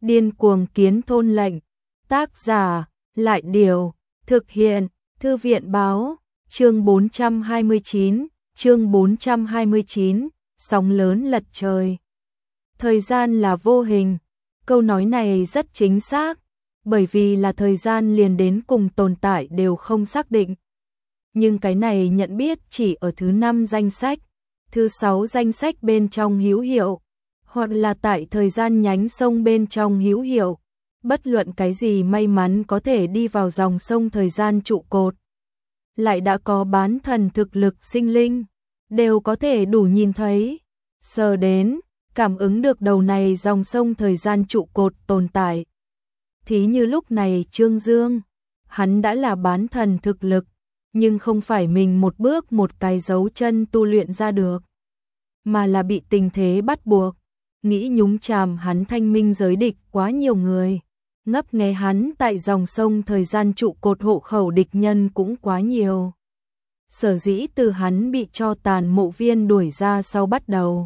Điên cuồng kiến thôn lệnh. Tác giả, Lại Điều. Thực hiện, Thư viện Báo. Chương 429, sóng lớn lật trời. Thời gian là vô hình. Câu nói này rất chính xác, bởi vì là thời gian liền đến cùng tồn tại đều không xác định. Nhưng cái này nhận biết chỉ ở thứ 5 danh sách, thứ 6 danh sách bên trong hữu hiệu, hoặc là tại thời gian nhánh sông bên trong hữu hiệu. Bất luận cái gì may mắn có thể đi vào dòng sông thời gian trụ cột, lại đã có bán thần thực lực sinh linh, đều có thể đủ nhìn thấy, sờ đến, cảm ứng được đầu này dòng sông thời gian trụ cột tồn tại. Thí như lúc này Trương Dương, hắn đã là bán thần thực lực, nhưng không phải mình một bước một cái dấu chân tu luyện ra được, mà là bị tình thế bắt buộc, nghĩ nhúng chàm hắn thanh minh giới địch quá nhiều người, ngấp nghé hắn tại dòng sông thời gian trụ cột hộ khẩu địch nhân cũng quá nhiều. Sở dĩ từ hắn bị cho tàn mộ viên đuổi ra sau bắt đầu,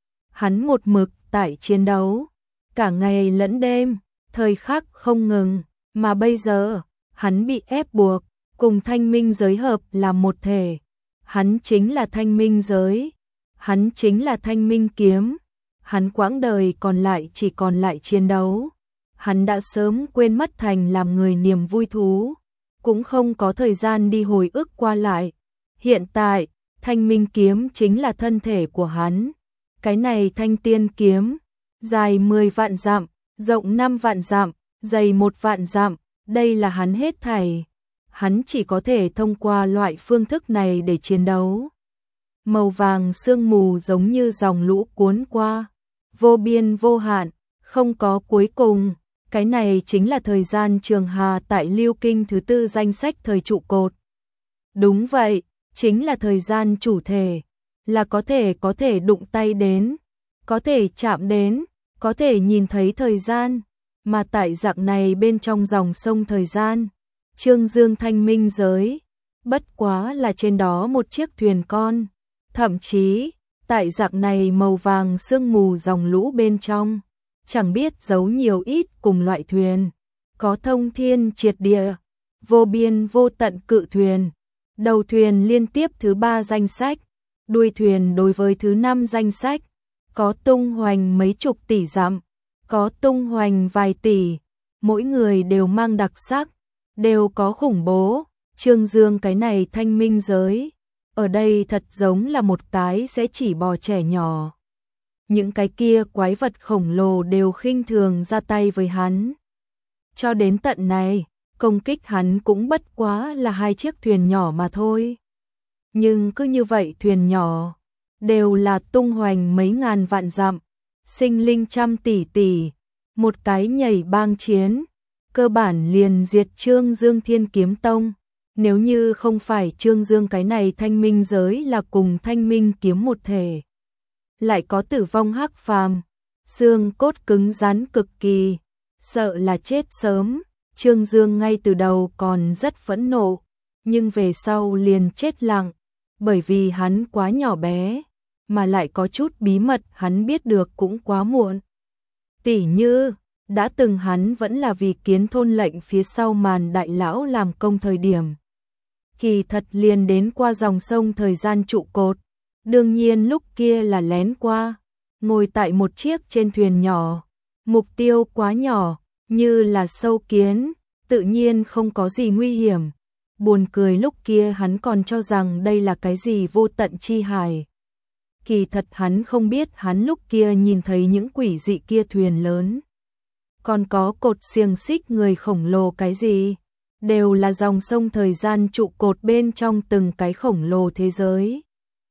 hắn một mực tại chiến đấu, cả ngày lẫn đêm, thời khắc không ngừng, mà bây giờ, hắn bị ép buộc, cùng thanh minh giới hợp là một thể. Hắn chính là thanh minh giới, hắn chính là thanh minh kiếm, hắn quãng đời còn lại chỉ còn lại chiến đấu. Hắn đã sớm quên mất thành làm người niềm vui thú, cũng không có thời gian đi hồi ức qua lại. Hiện tại, thanh minh kiếm chính là thân thể của hắn. Cái này thanh tiên kiếm, dài 10 vạn dặm, rộng 5 vạn dặm, dày 1 vạn dặm, đây là hắn hết thảy. Hắn chỉ có thể thông qua loại phương thức này để chiến đấu. Màu vàng sương mù giống như dòng lũ cuốn qua, vô biên vô hạn, không có cuối cùng. Cái này chính là thời gian trường hà tại Lưu Kinh thứ 4 danh sách thời trụ cột. Đúng vậy, chính là thời gian chủ thể, là có thể đụng tay đến, có thể chạm đến, có thể nhìn thấy thời gian, mà tại dạng này bên trong dòng sông thời gian, Trương Dương thanh minh giới, bất quá là trên đó một chiếc thuyền con, thậm chí, tại dạng này màu vàng sương mù dòng lũ bên trong, chẳng biết giấu nhiều ít cùng loại thuyền, có thông thiên triệt địa, vô biên vô tận cự thuyền, đầu thuyền liên tiếp thứ 3 danh sách, đuôi thuyền đối với thứ 5 danh sách, có tung hoành mấy chục tỷ dặm, có tung hoành vài tỷ, mỗi người đều mang đặc sắc, đều có khủng bố. Trương Dương cái này thanh minh giới, ở đây thật giống là một cái sẽ chỉ bò trẻ nhỏ. Những cái kia quái vật khổng lồ đều khinh thường ra tay với hắn. Cho đến tận này, công kích hắn cũng bất quá là 2 chiếc thuyền nhỏ mà thôi. Nhưng cứ như vậy thuyền nhỏ, đều là tung hoành mấy ngàn vạn dặm, sinh linh trăm tỷ tỷ, một cái nhảy bang chiến, cơ bản liền diệt Trương Dương Thiên Kiếm Tông. Nếu như không phải Trương Dương cái này thanh minh giới là cùng thanh minh kiếm một thể, lại có tử vong hắc phàm, xương cốt cứng rắn cực kỳ, sợ là chết sớm. Trương Dương ngay từ đầu còn rất phẫn nộ, nhưng về sau liền chết lặng, bởi vì hắn quá nhỏ bé, mà lại có chút bí mật hắn biết được cũng quá muộn. Tỉ như, đã từng hắn vẫn là vì kiến thôn lệnh phía sau màn đại lão làm công thời điểm. Kỳ thật liền đến qua dòng sông thời gian trụ cột, đương nhiên lúc kia là lén qua, ngồi tại một chiếc trên thuyền nhỏ, mục tiêu quá nhỏ, như là sâu kiến, tự nhiên không có gì nguy hiểm. Buồn cười lúc kia hắn còn cho rằng đây là cái gì vô tận chi hải. Kỳ thật hắn không biết hắn lúc kia nhìn thấy những quỷ dị kia thuyền lớn, còn có cột xiềng xích người khổng lồ cái gì, đều là dòng sông thời gian trụ cột bên trong từng cái khổng lồ thế giới.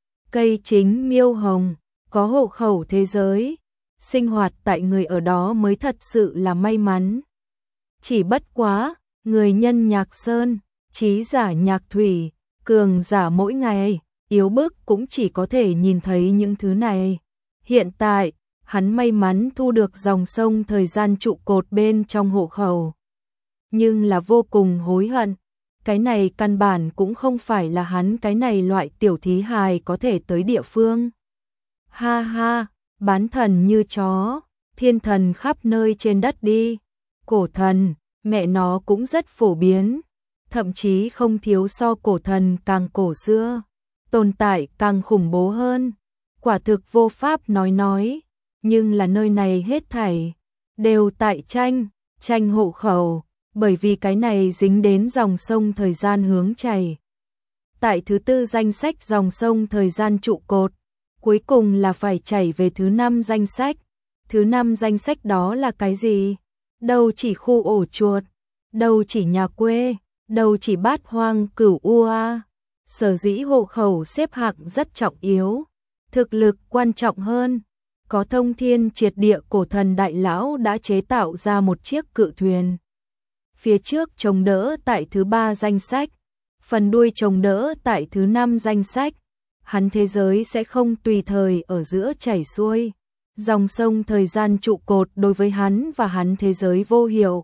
Cây chính miêu hồng, có hộ khẩu thế giới, sinh hoạt tại người ở đó mới thật sự là may mắn. Chỉ bất quá, người nhân nhạc sơn, trí giả nhạc thủy, cường giả mỗi ngày, yếu bức cũng chỉ có thể nhìn thấy những thứ này. Hiện tại, hắn may mắn thu được dòng sông thời gian trụ cột bên trong hộ khẩu, nhưng là vô cùng hối hận. Cái này căn bản cũng không phải là hắn cái này loại tiểu thí hài có thể tới địa phương. Ha ha, bán thần như chó, thiên thần khắp nơi trên đất đi. Cổ thần, mẹ nó cũng rất phổ biến, thậm chí không thiếu so cổ thần càng cổ xưa, tồn tại càng khủng bố hơn. Quả thực vô pháp nói, nhưng là nơi này hết thảy đều tại tranh hộ khẩu, bởi vì cái này dính đến dòng sông thời gian hướng chảy. Tại thứ tư danh sách dòng sông thời gian trụ cột, cuối cùng là phải chảy về thứ 5 danh sách. Thứ 5 danh sách đó là cái gì? Đâu chỉ khu ổ chuột, đâu chỉ nhà quê, đâu chỉ bát hoang cửu ua. Sở dĩ hộ khẩu xếp hạng rất trọng yếu, thực lực quan trọng hơn. Có thông thiên triệt địa cổ thần đại lão đã chế tạo ra một chiếc cự thuyền. Phía trước chống đỡ tại thứ 3 danh sách, phần đuôi chống đỡ tại thứ 5 danh sách. Hắn thế giới sẽ không tùy thời ở giữa chảy xuôi. Dòng sông thời gian trụ cột đối với hắn và hắn thế giới vô hiệu.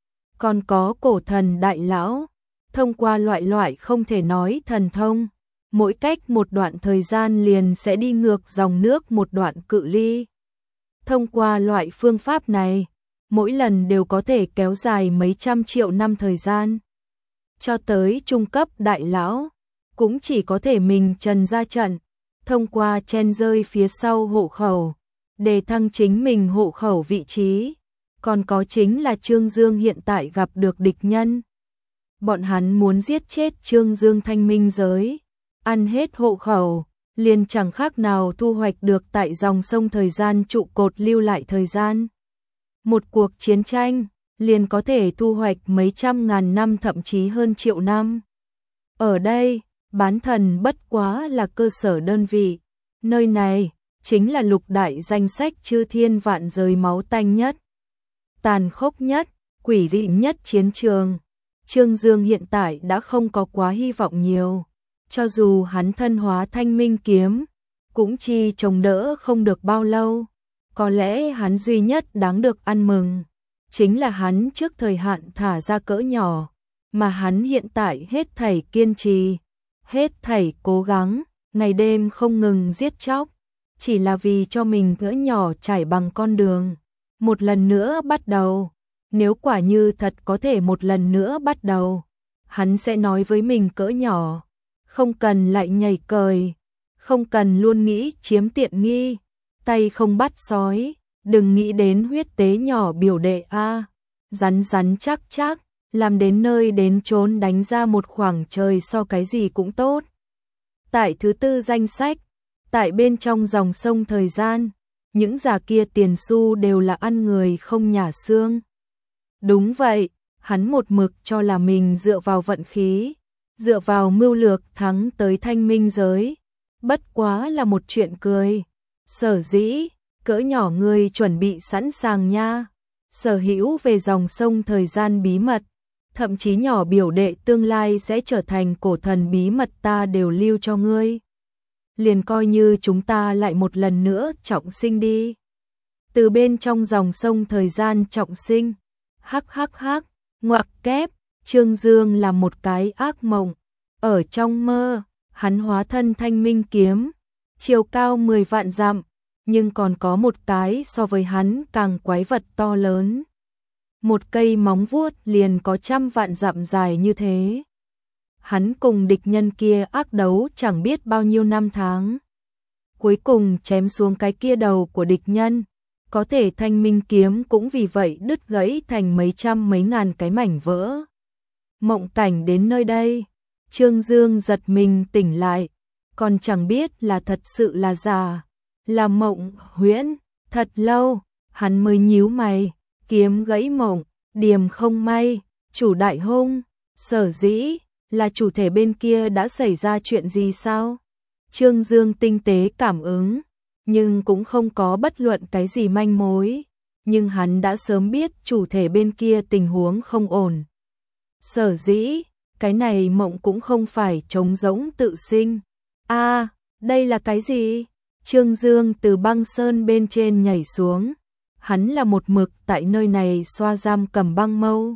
Còn có cổ thần đại lão, thông qua loại không thể nói thần thông, mỗi cách một đoạn thời gian liền sẽ đi ngược dòng nước một đoạn cự ly. Thông qua loại phương pháp này, mỗi lần đều có thể kéo dài mấy trăm triệu năm thời gian. Cho tới trung cấp đại lão, cũng chỉ có thể mình trần ra trận, thông qua chen rơi phía sau hộ khẩu, để thăng chính mình hộ khẩu vị trí. Còn có chính là Trương Dương hiện tại gặp được địch nhân. Bọn hắn muốn giết chết Trương Dương thanh minh giới, ăn hết hộ khẩu, liền chẳng khác nào thu hoạch được tại dòng sông thời gian trụ cột lưu lại thời gian. Một cuộc chiến tranh liền có thể thu hoạch mấy trăm ngàn năm thậm chí hơn triệu năm. Ở đây, bán thần bất quá là cơ sở đơn vị. Nơi này chính là lục đại danh sách chư thiên vạn giới máu tanh nhất, tàn khốc nhất, quỷ dị nhất chiến trường. Trương Dương hiện tại đã không có quá hy vọng nhiều. Cho dù hắn thân hóa thanh minh kiếm, cũng chi chống đỡ không được bao lâu. Có lẽ hắn duy nhất đáng được ăn mừng, chính là hắn trước thời hạn thả ra cỡ nhỏ, mà hắn hiện tại hết thảy kiên trì, hết thảy cố gắng, ngày đêm không ngừng giết chóc, chỉ là vì cho mình cỡ nhỏ trải bằng con đường. Một lần nữa bắt đầu, nếu quả như thật có thể một lần nữa bắt đầu, hắn sẽ nói với mình cỡ nhỏ, không cần lại nhảy cời, không cần luôn nghĩ chiếm tiện nghi, tay không bắt sói, đừng nghĩ đến huyết tế nhỏ biểu đệ a, rắn rắn chắc chắc, làm đến nơi đến chốn đánh ra một khoảng trời so cái gì cũng tốt. Tại thứ tư danh sách, tại bên trong dòng sông thời gian, những già kia tiền xu đều là ăn người không nhả xương. Đúng vậy, hắn một mực cho là mình dựa vào vận khí, dựa vào mưu lược thắng tới thanh minh giới. Bất quá là một chuyện cười. Sở dĩ, cỡ nhỏ người chuẩn bị sẵn sàng nha. Sở hữu về dòng sông thời gian bí mật, thậm chí nhỏ biểu đệ tương lai sẽ trở thành cổ thần bí mật ta đều lưu cho ngươi. Liền coi như chúng ta lại một lần nữa trọng sinh đi. Từ bên trong dòng sông thời gian trọng sinh, hắc, ngoặc kép, Trương Dương là một cái ác mộng. Ở trong mơ, hắn hóa thân thanh minh kiếm, chiều cao 10 vạn dặm, nhưng còn có một cái so với hắn càng quái vật to lớn. Một cây móng vuốt liền có 100 vạn dặm dài như thế. Hắn cùng địch nhân kia ác đấu chẳng biết bao nhiêu năm tháng. Cuối cùng chém xuống cái kia đầu của địch nhân, có thể thanh minh kiếm cũng vì vậy đứt gãy thành mấy trăm mấy ngàn cái mảnh vỡ. Mộng cảnh đến nơi đây, Trương Dương giật mình tỉnh lại, còn chẳng biết là thật sự là giả, là mộng huyễn. Thật lâu, hắn mới nhíu mày, kiếm gãy mộng, điềm không may, chủ đại hung, sở dĩ là chủ thể bên kia đã xảy ra chuyện gì sao? Trương Dương tinh tế cảm ứng, nhưng cũng không có bất luận cái gì manh mối, nhưng hắn đã sớm biết chủ thể bên kia tình huống không ổn. Sở dĩ, cái này mộng cũng không phải trống rỗng tự sinh. A, đây là cái gì? Trương Dương từ băng sơn bên trên nhảy xuống, hắn là một mực tại nơi này xoa giam cầm băng mâu.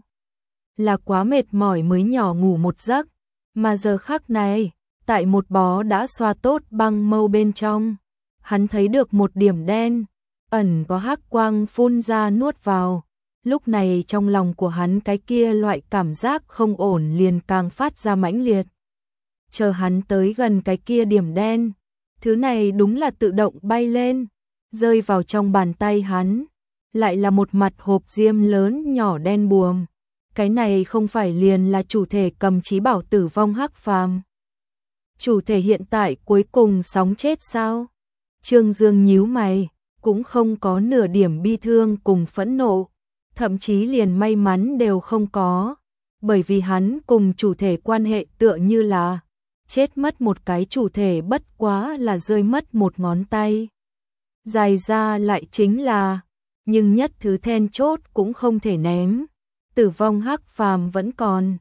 Là quá mệt mỏi mới nhỏ ngủ một giấc, mà giờ khắc này, tại một bó đã xoa tốt băng mâu bên trong, hắn thấy được một điểm đen, ẩn có hắc quang phun ra nuốt vào. Lúc này trong lòng của hắn cái kia loại cảm giác không ổn liền càng phát ra mãnh liệt. Chờ hắn tới gần cái kia điểm đen, thứ này đúng là tự động bay lên, rơi vào trong bàn tay hắn, lại là một mặt hộp diêm lớn nhỏ đen buồm. Cái này không phải liền là chủ thể cầm chí bảo Tử Vong Hắc Phàm. Chủ thể hiện tại cuối cùng sóng chết sao? Trương Dương nhíu mày, cũng không có nửa điểm bi thương cùng phẫn nộ, thậm chí liền may mắn đều không có, bởi vì hắn cùng chủ thể quan hệ tựa như là chết mất một cái chủ thể bất quá là rơi mất một ngón tay. Dài ra lại chính là, nhưng nhất thứ then chốt cũng không thể ném. Tử Vong Hắc Phàm vẫn còn.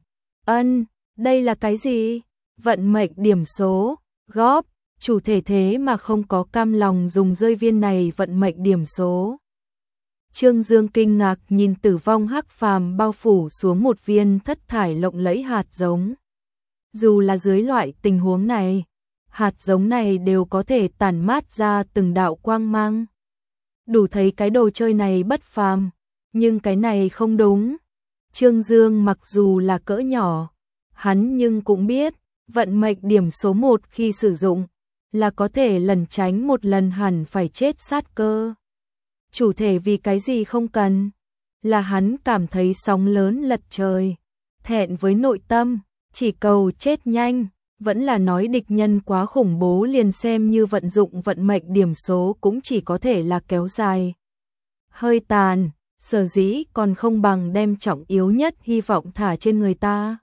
Đây là cái gì? Vận mệnh điểm số, góp, chủ thể thế mà không có cam lòng dùng rơi viên này vận mệnh điểm số. Trương Dương kinh ngạc nhìn Tử Vong Hắc Phàm bao phủ xuống một viên thất thải lộng lẫy hạt giống. Dù là dưới loại tình huống này, hạt giống này đều có thể tản mát ra từng đạo quang mang. Đủ thấy cái đồ chơi này bất phàm, nhưng cái này không đúng. Trương Dương mặc dù là cỡ nhỏ, hắn nhưng cũng biết, vận mệnh điểm số 1 khi sử dụng, là có thể lẩn tránh một lần hẳn phải chết sát cơ. Chủ thể vì cái gì không cần, là hắn cảm thấy sóng lớn lật trời, thẹn với nội tâm, chỉ cầu chết nhanh, vẫn là nói địch nhân quá khủng bố liền xem như vận dụng vận mệnh điểm số cũng chỉ có thể là kéo dài. Hơi tàn, sở dĩ còn không bằng đem trọng yếu nhất hy vọng thả trên người ta.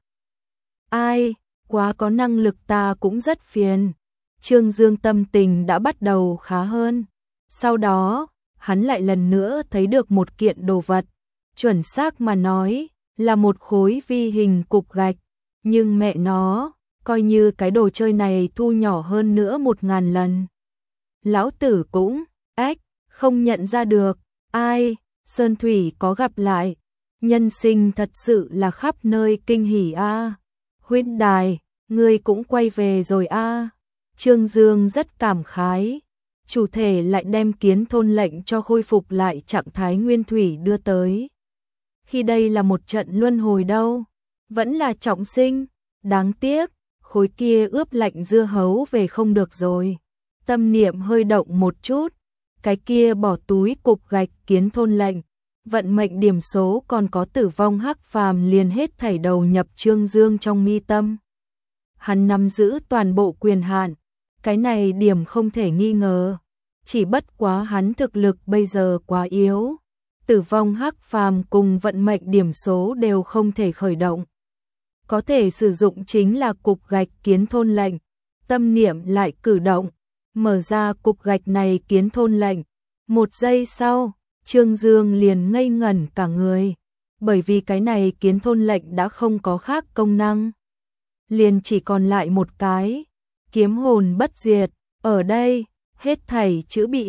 Ai, quá có năng lực ta cũng rất phiền. Trương Dương tâm tình đã bắt đầu khá hơn. Sau đó, hắn lại lần nữa thấy được một kiện đồ vật. Chuẩn xác mà nói, là một khối vi hình cục gạch. Nhưng mẹ nó, coi như cái đồ chơi này thu nhỏ hơn nữa 1000 lần. Lão tử cũng, không nhận ra được. Ai, Sơn Thủy có gặp lại. Nhân sinh thật sự là khắp nơi kinh hỉ a. Huynh đài, ngươi cũng quay về rồi a. Trương Dương rất cảm khái. Chủ thể lại đem kiến thôn lệnh cho khôi phục lại trạng thái nguyên thủy đưa tới. Khi đây là một trận luân hồi đâu, vẫn là trọng sinh, đáng tiếc, khối kia ướp lạnh dưa hấu về không được rồi. Tâm niệm hơi động một chút, cái kia bỏ túi cục gạch kiến thôn lệnh, vận mệnh điểm số còn có Tử Vong Hắc Phàm liền hết thảy đầu nhập Trương Dương trong mi tâm. Hắn nắm giữ toàn bộ quyền hạn, cái này điểm không thể nghi ngờ, chỉ bất quá hắn thực lực bây giờ quá yếu. Tử Vong Hắc Phàm cùng vận mệnh điểm số đều không thể khởi động. Có thể sử dụng chính là cục gạch kiến thôn lệnh, tâm niệm lại cử động, mở ra cục gạch này kiến thôn lệnh. Một giây sau, Trương Dương liền ngây ngẩn cả người, bởi vì cái này kiến thôn lệnh đã không có khác công năng. Liền chỉ còn lại một cái, kiếm hồn bất diệt, ở đây, hết thảy chữ bị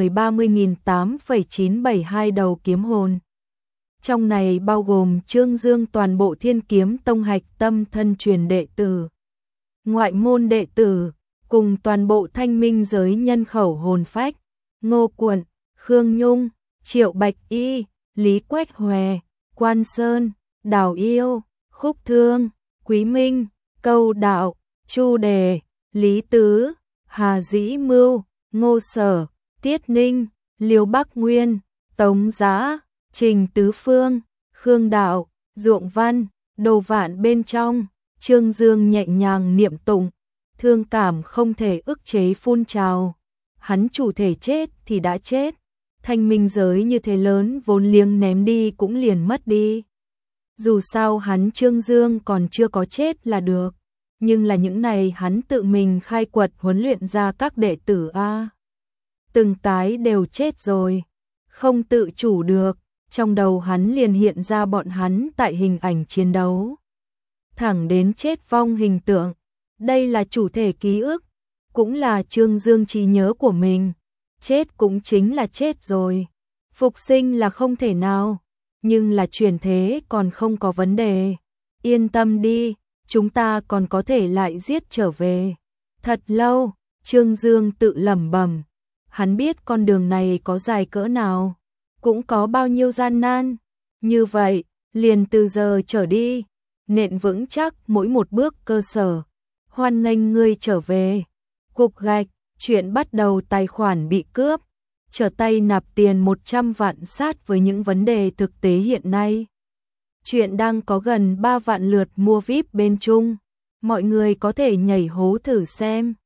20-30.8,972 đầu kiếm hồn. Trong này bao gồm Trương Dương toàn bộ Thiên Kiếm Tông hạch tâm thân truyền đệ tử, ngoại môn đệ tử, cùng toàn bộ Thanh Minh giới nhân khẩu hồn phách, Ngô Quận, Khương Nhung, Triệu Bạch Y, Lý Quách Hòe, Quan Sơn, Đào Yêu, Khúc Thương, Quý Minh, Câu Đạo, Chu Đề, Lý Tứ, Hà Dĩ Mưu, Ngô Sở, Tiết Ninh, Liêu Bắc Nguyên, Tống Giá, Trình Tứ Phương, Khương Đạo, Duộng Văn, Đồ Vạn bên trong. Trương Dương nhẹ nhàng niệm tụng, thương cảm không thể ức chế phun trào. Hắn chủ thể chết thì đã chết, Thanh Minh giới như thế lớn vốn liếng ném đi cũng liền mất đi. Dù sao hắn Trương Dương còn chưa có chết là được, nhưng là những này hắn tự mình khai quật huấn luyện ra các đệ tử a. Từng cái đều chết rồi, không tự chủ được, trong đầu hắn liền hiện ra bọn hắn tại hình ảnh chiến đấu. Thẳng đến chết vong hình tượng, đây là chủ thể ký ức, cũng là Trương Dương trí nhớ của mình. Chết cũng chính là chết rồi, phục sinh là không thể nào, nhưng là chuyển thế còn không có vấn đề. Yên tâm đi, chúng ta còn có thể lại giết trở về. Thật lâu, Trương Dương tự lẩm bẩm, Hắn biết con đường này có dài cỡ nào, cũng có bao nhiêu gian nan. Như vậy, liền từ giờ trở đi, nện vững chắc mỗi một bước cơ sở. Hoan nghênh ngươi trở về. Cục gạch, chuyện bắt đầu tài khoản bị cướp. Trở tay nạp tiền 100 vạn sát với những vấn đề thực tế hiện nay. Chuyện đang có gần 3 vạn lượt mua VIP bên Trung. Mọi người có thể nhảy hố thử xem.